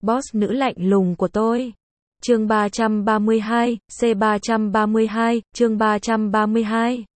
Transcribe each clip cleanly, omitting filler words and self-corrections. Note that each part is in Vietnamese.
boss nữ lạnh lùng của tôi. Chương 332, C332, chương 332.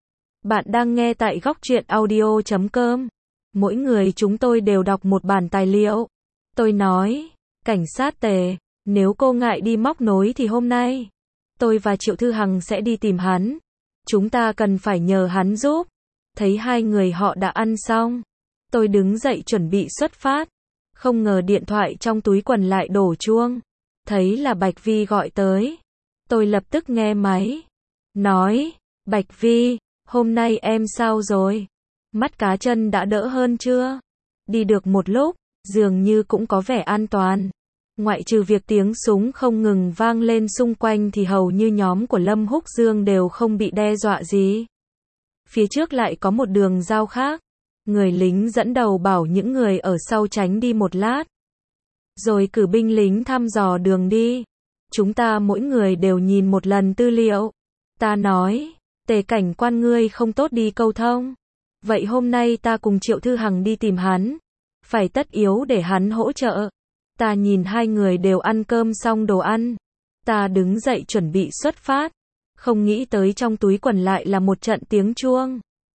Bạn đang nghe tại góc truyện audio.com. Mỗi người chúng tôi đều đọc một bản tài liệu. Tôi nói, cảnh sát Tề, nếu cô ngại đi móc nối thì hôm nay, tôi và Triệu Thư Hằng sẽ đi tìm hắn. Chúng ta cần phải nhờ hắn giúp. Thấy hai người họ đã ăn xong, tôi đứng dậy chuẩn bị xuất phát. Không ngờ điện thoại trong túi quần lại đổ chuông. Thấy là Bạch Vi gọi tới. Tôi lập tức nghe máy. Nói, Bạch Vi, hôm nay em sao rồi? Mắt cá chân đã đỡ hơn chưa? Đi được một lúc, dường như cũng có vẻ an toàn. Ngoại trừ việc tiếng súng không ngừng vang lên xung quanh thì hầu như nhóm của Lâm Húc Dương đều không bị đe dọa gì. Phía trước lại có một đường giao khác. Người lính dẫn đầu bảo những người ở sau tránh đi một lát. Rồi cử binh lính thăm dò đường đi. Chúng ta mỗi người đều nhìn một lần tư liệu. Ta nói, Tề cảnh quan ngươi không tốt đi câu thông. Vậy hôm nay ta cùng Triệu Thư Hằng đi tìm hắn. Phải tất yếu để hắn hỗ trợ. Ta nhìn hai người đều ăn cơm xong đồ ăn. Ta đứng dậy chuẩn bị xuất phát. Không nghĩ tới trong túi quần lại là một trận tiếng chuông.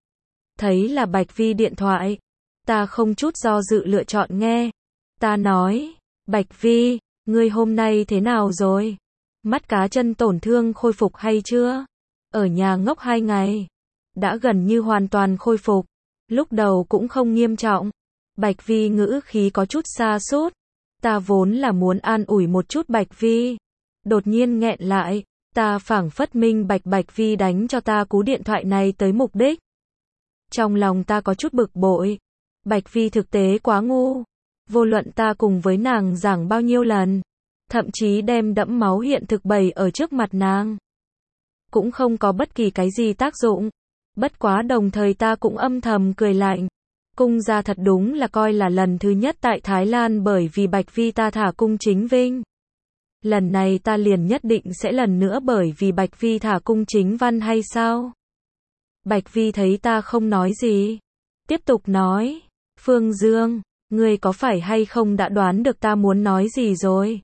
Thấy là Bạch Vi điện thoại. Ta không chút do dự lựa chọn nghe. Ta nói, Bạch Vi, ngươi hôm nay thế nào rồi? Mắt cá chân tổn thương khôi phục hay chưa? Ở nhà ngốc 2 ngày. Đã gần như hoàn toàn khôi phục. Lúc đầu cũng không nghiêm trọng. Bạch Vi ngữ khí có chút sa sút. Ta vốn là muốn an ủi một chút Bạch Vi. Đột nhiên nghẹn lại. Ta phảng phất minh Bạch Vi đánh cho ta cú điện thoại này tới mục đích. Trong lòng ta có chút bực bội. Bạch Vi thực tế quá ngu. Vô luận ta cùng với nàng giảng bao nhiêu lần. Thậm chí đem đẫm máu hiện thực bày ở trước mặt nàng. Cũng không có bất kỳ cái gì tác dụng. Bất quá đồng thời ta cũng âm thầm cười lạnh. Cung gia thật đúng là coi là lần thứ nhất tại Thái Lan bởi vì Bạch Vi ta thả cung chính Vinh. Lần này ta liền nhất định sẽ lần nữa bởi vì Bạch Vi thả cung chính Văn hay sao? Bạch Vi thấy ta không nói gì. Tiếp tục nói. Phương Dương, ngươi có phải hay không đã đoán được ta muốn nói gì rồi?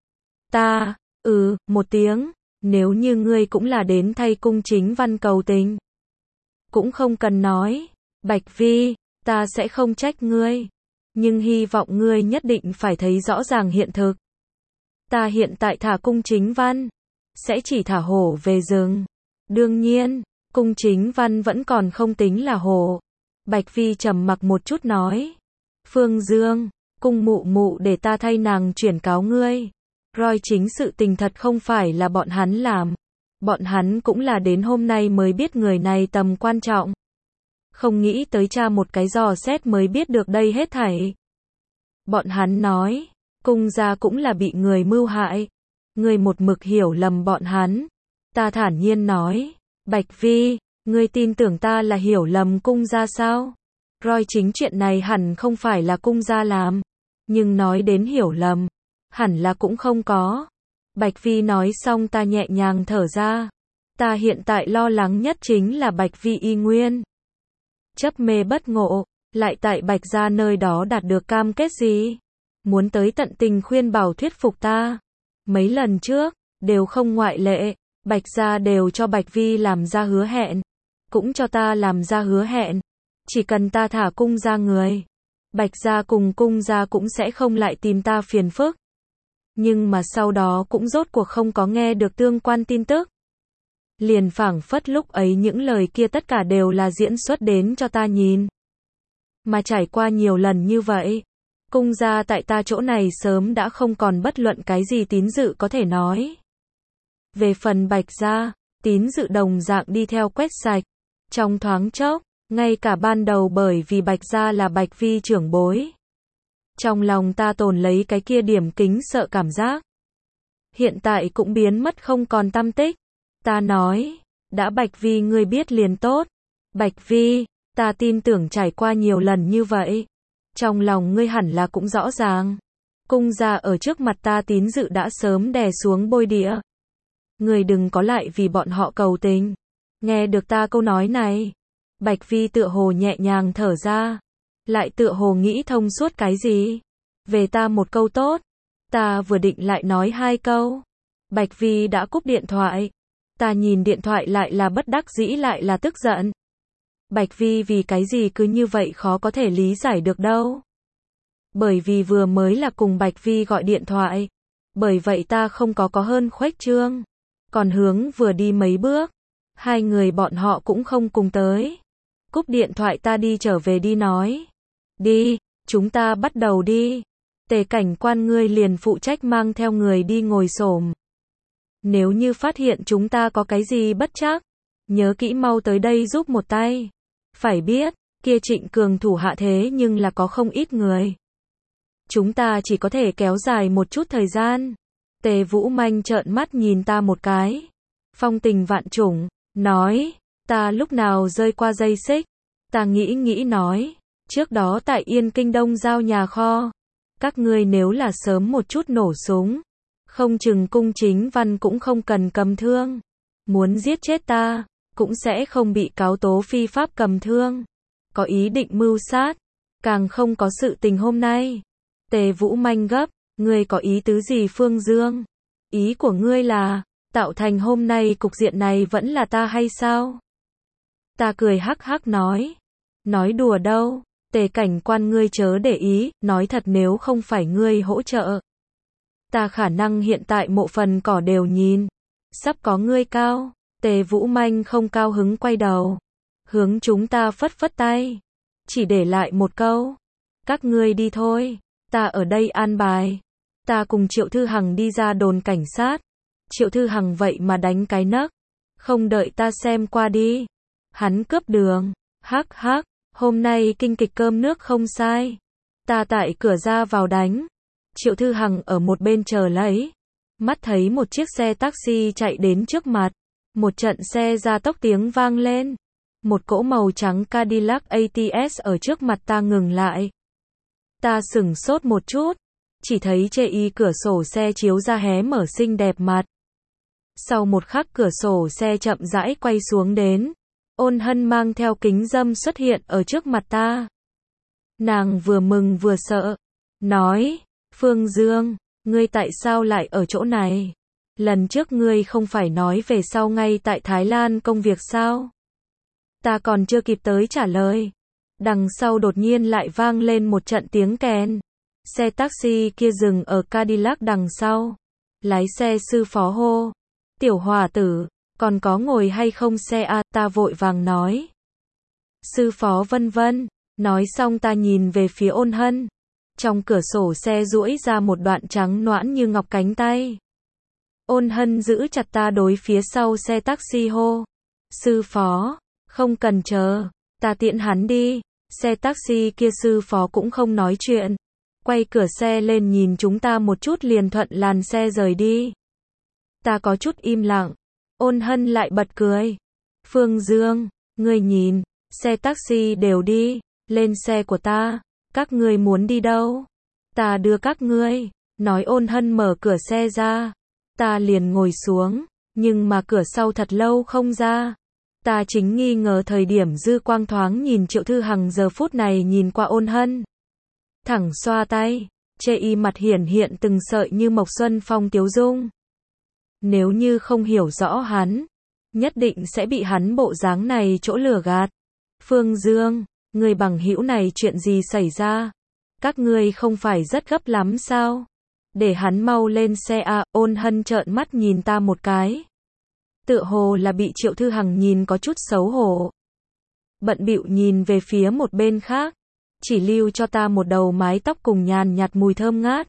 Ta, một tiếng. Nếu như ngươi cũng là đến thay cung chính Văn cầu tình. Cũng không cần nói. Bạch Vi, ta sẽ không trách ngươi. Nhưng hy vọng ngươi nhất định phải thấy rõ ràng hiện thực. Ta hiện tại thả cung chính Văn. Sẽ chỉ thả hổ về rừng. Đương nhiên, cung chính Văn vẫn còn không tính là hổ. Bạch Vi trầm mặc một chút nói. Phương Dương, cung mụ mụ để ta thay nàng chuyển cáo ngươi. Rồi chính sự tình thật không phải là bọn hắn làm. Bọn hắn cũng là đến hôm nay mới biết người này tầm quan trọng. Không nghĩ tới tra một cái dò xét mới biết được đây hết thảy. Bọn hắn nói, cung gia cũng là bị người mưu hại. Ngươi một mực hiểu lầm bọn hắn. Ta thản nhiên nói, Bạch Vi, ngươi tin tưởng ta là hiểu lầm cung gia sao? Rồi chính chuyện này hẳn không phải là cung gia làm. Nhưng nói đến hiểu lầm, hẳn là cũng không có. Bạch Vi nói xong ta nhẹ nhàng thở ra. Ta hiện tại lo lắng nhất chính là Bạch Vi y nguyên. Chấp mê bất ngộ, lại tại Bạch gia nơi đó đạt được cam kết gì? Muốn tới tận tình khuyên bảo thuyết phục ta. Mấy lần trước, đều không ngoại lệ, Bạch gia đều cho Bạch Vi làm ra hứa hẹn. Cũng cho ta làm ra hứa hẹn. Chỉ cần ta thả cung gia người. Bạch gia cùng cung gia cũng sẽ không lại tìm ta phiền phức. Nhưng mà sau đó cũng rốt cuộc không có nghe được tương quan tin tức. Liền phảng phất lúc ấy những lời kia tất cả đều là diễn xuất đến cho ta nhìn. Mà trải qua nhiều lần như vậy, cung gia tại ta chỗ này sớm đã không còn bất luận cái gì tín dự có thể nói. Về phần Bạch gia, tín dự đồng dạng đi theo quét sạch. Trong thoáng chốc, ngay cả ban đầu bởi vì Bạch gia là Bạch Vi trưởng bối. Trong lòng ta tồn lấy cái kia điểm kính sợ cảm giác. Hiện tại cũng biến mất không còn tăm tích. Ta nói, đã Bạch Vi ngươi biết liền tốt. Bạch Vi, ta tin tưởng trải qua nhiều lần như vậy. Trong lòng ngươi hẳn là cũng rõ ràng. Cung gia ở trước mặt ta tín dự đã sớm đè xuống bôi đĩa. Ngươi đừng có lại vì bọn họ cầu tình. Nghe được ta câu nói này. Bạch Vi tựa hồ nhẹ nhàng thở ra. Lại tựa hồ nghĩ thông suốt cái gì. Về ta một câu tốt. Ta vừa định lại nói 2 câu. Bạch Vi đã cúp điện thoại. Ta nhìn điện thoại lại là bất đắc dĩ lại là tức giận. Bạch Vi vì cái gì cứ như vậy khó có thể lý giải được đâu. Bởi vì vừa mới là cùng Bạch Vi gọi điện thoại. Bởi vậy ta không có hơn khuếch trương. Còn hướng vừa đi mấy bước. 2 người bọn họ cũng không cùng tới. Cúp điện thoại ta đi trở về đi nói. Đi, chúng ta bắt đầu đi. Tề cảnh quan ngươi liền phụ trách mang theo người đi ngồi xổm. Nếu như phát hiện chúng ta có cái gì bất trắc, nhớ kỹ mau tới đây giúp một tay. Phải biết, kia Trịnh Cường thủ hạ thế nhưng là có không ít người. Chúng ta chỉ có thể kéo dài một chút thời gian. Tề Vũ Manh trợn mắt nhìn ta một cái. Phong tình vạn trùng, nói, ta lúc nào rơi qua dây xích. Ta nghĩ nói, trước đó tại Yên Kinh Đông giao nhà kho. Các ngươi nếu là sớm một chút nổ súng, không chừng cung chính văn cũng không cần cầm thương. Muốn giết chết ta, cũng sẽ không bị cáo tố phi pháp cầm thương. Có ý định mưu sát, càng không có sự tình hôm nay. Tề Vũ Manh gấp, ngươi có ý tứ gì Phương Dương? Ý của ngươi là, tạo thành hôm nay cục diện này vẫn là ta hay sao? Ta cười hắc hắc nói đùa đâu, Tề cảnh quan ngươi chớ để ý, nói thật nếu không phải ngươi hỗ trợ. Ta khả năng hiện tại mộ phần cỏ đều nhìn, sắp có ngươi cao. Tề Vũ Manh không cao hứng quay đầu, hướng chúng ta phất phất tay, chỉ để lại một câu, các ngươi đi thôi, ta ở đây an bài. Ta cùng Triệu Thư Hằng đi ra đồn cảnh sát. Triệu Thư Hằng vậy mà đánh cái nấc, không đợi ta xem qua đi, hắn cướp đường, hắc hắc, hôm nay kinh kịch cơm nước không sai. Ta tại cửa ra vào đánh, Triệu Thư Hằng ở một bên chờ lấy, mắt thấy một chiếc xe taxi chạy đến trước mặt, một trận xe gia tốc tiếng vang lên, một cỗ màu trắng Cadillac ATS ở trước mặt ta ngừng lại. Ta sửng sốt một chút, chỉ thấy chê y cửa sổ xe chiếu ra hé mở xinh đẹp mặt. Sau một khắc cửa sổ xe chậm rãi quay xuống đến, Ôn Hân mang theo kính râm xuất hiện ở trước mặt ta. Nàng vừa mừng vừa sợ, nói, Phương Dương, ngươi tại sao lại ở chỗ này? Lần trước ngươi không phải nói về sau ngay tại Thái Lan công việc sao? Ta còn chưa kịp tới trả lời. Đằng sau đột nhiên lại vang lên một trận tiếng kèn. Xe taxi kia dừng ở Cadillac đằng sau. Lái xe sư phó hô, tiểu hòa tử, còn có ngồi hay không xe a? Ta vội vàng nói. Sư phó vân vân. Nói xong ta nhìn về phía Ôn Hân. Trong cửa sổ xe duỗi ra một đoạn trắng nõn như ngọc cánh tay. Ôn Hân giữ chặt ta đối phía sau xe taxi hô. Sư phó, không cần chờ, ta tiễn hắn đi. Xe taxi kia sư phó cũng không nói chuyện. Quay cửa xe lên nhìn chúng ta một chút liền thuận làn xe rời đi. Ta có chút im lặng. Ôn Hân lại bật cười. Phương Dương, ngươi nhìn, xe taxi đều đi, lên xe của ta, các ngươi muốn đi đâu? Ta đưa các ngươi, nói. Ôn Hân mở cửa xe ra. Ta liền ngồi xuống, nhưng mà cửa sau thật lâu không ra. Ta chính nghi ngờ thời điểm dư quang thoáng nhìn Triệu Thư Hằng giờ phút này nhìn qua Ôn Hân. Thẳng xoa tay, chê y mặt hiện từng sợi như mộc xuân phong tiếu dung. Nếu như không hiểu rõ hắn, nhất định sẽ bị hắn bộ dáng này chỗ lừa gạt. Phương Dương, người bằng hữu này chuyện gì xảy ra? Các ngươi không phải rất gấp lắm sao? Để hắn mau lên xe a. Ôn Hân trợn mắt nhìn ta một cái. Tựa hồ là bị Triệu Thư Hằng nhìn có chút xấu hổ. Bận bịu nhìn về phía một bên khác, chỉ lưu cho ta một đầu mái tóc cùng nhàn nhạt mùi thơm ngát.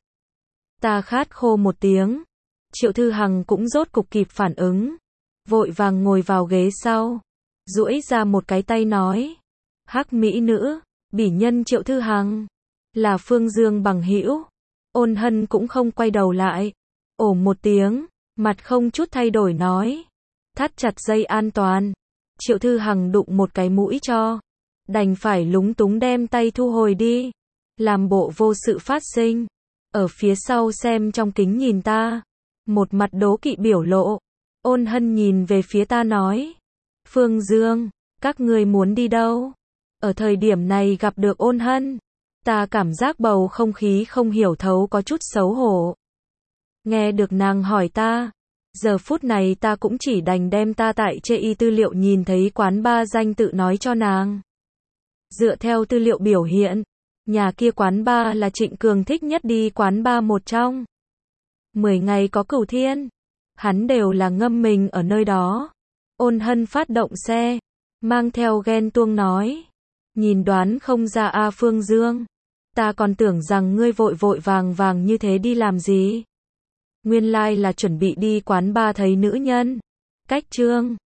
Ta khát khô một tiếng. Triệu Thư Hằng cũng rốt cục kịp phản ứng, vội vàng ngồi vào ghế sau, duỗi ra một cái tay nói, hắc mỹ nữ, bỉ nhân Triệu Thư Hằng, là Phương Dương bằng hữu. Ôn Hân cũng không quay đầu lại, ồ một tiếng, mặt không chút thay đổi nói, thắt chặt dây an toàn. Triệu Thư Hằng đụng một cái mũi cho, đành phải lúng túng đem tay thu hồi đi, làm bộ vô sự phát sinh, ở phía sau xem trong kính nhìn ta, một mặt đố kỵ biểu lộ. Ôn Hân nhìn về phía ta nói, Phương Dương, các ngươi muốn đi đâu? Ở thời điểm này gặp được Ôn Hân, ta cảm giác bầu không khí không hiểu thấu có chút xấu hổ. Nghe được nàng hỏi ta, giờ phút này ta cũng chỉ đành đem ta tại chê y tư liệu nhìn thấy quán bar danh tự nói cho nàng. Dựa theo tư liệu biểu hiện, nhà kia quán bar là Trịnh Cường thích nhất đi quán bar một trong 10 ngày có Cửu Thiên. Hắn đều là ngâm mình ở nơi đó. Ôn Hân phát động xe, mang theo ghen tuông nói. Nhìn đoán không ra a Phương Dương. Ta còn tưởng rằng ngươi vội vội vàng vàng như thế đi làm gì. Nguyên lai là chuẩn bị đi quán bar thấy nữ nhân. Cách Trương